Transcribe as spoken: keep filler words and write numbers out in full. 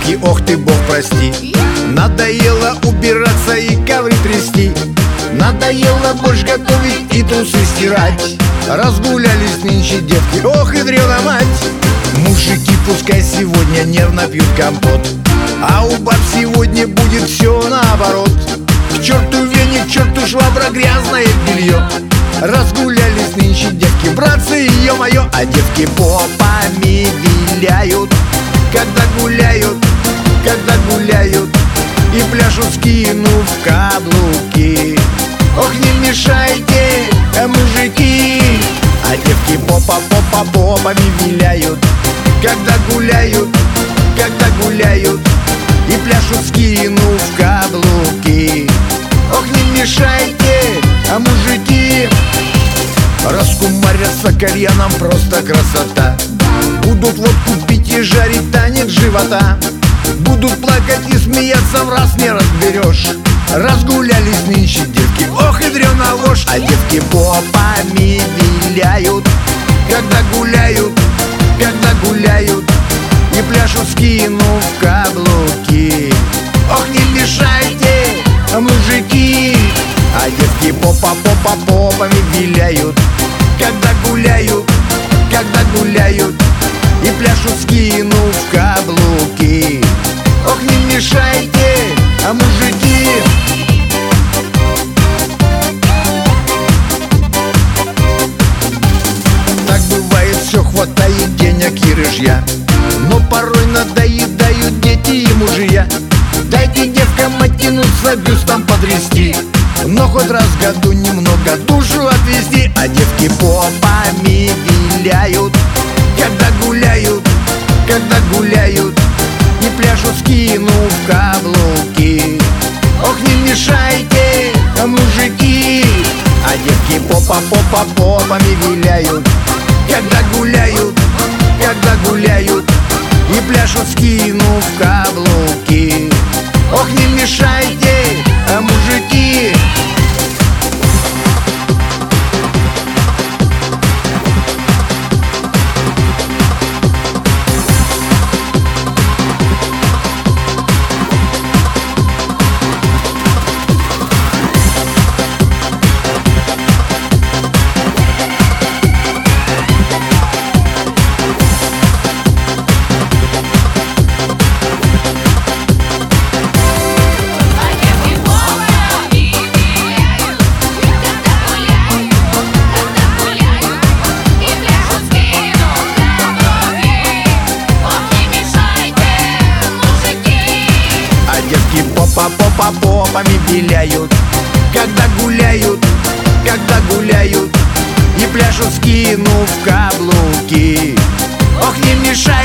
девки, ох ты, бог прости. Надоело убираться и ковры трясти, надоело борщ готовить и трусы стирать. Разгулялись нынче девки, ох и древна мать. Мужики пускай сегодня нервно пьют компот, а у баб сегодня будет все наоборот. К черту веник, к черту швабра, грязное белье. Разгулялись нынче девки, братцы, ё-моё. А девки попами виляют, когда гуляют, когда гуляют, и пляшут, скинув каблуки. Ох, не мешайте, а мужики. А девки попа-попа попами виляют, когда гуляют, когда гуляют, и пляшут, скинув каблуки. Ох, не мешайте, а мужики. Раскумарятся кальяном, просто красота. Будут водку пить и жарить, танец живота. Будут плакать и смеяться, в раз не разберешь. Разгулялись нынче девки, ох и древна ложь. А девки попами виляют, когда гуляют, когда гуляют, и пляшут, скинув каблуки. Ох, не мешайте, а мужики. А девки попа-попа попами виляют, когда гуляют, когда гуляют, и пляшут, скинув каблуки. Ох, не мешайте, а мужики. Так бывает, все хватает денег и рыжья, но порой надоедают дети и мужья. Дайте девкам оттянуться, бюстом потрясти, но хоть раз в году немного душу отвести. А девки попами виляют, когда гуляют, когда гуляют, и пляшут, скинув каблуки. Ох, не мешайте, а мужики. А девки попа-попа попами виляют, когда гуляют, когда гуляют, и пляшут, скинув каблуки. Ох, не мешайте, а мужики. Попа попами виляют, когда гуляют, когда гуляют, и пляшут, скинув каблуки. Ох, не мешай.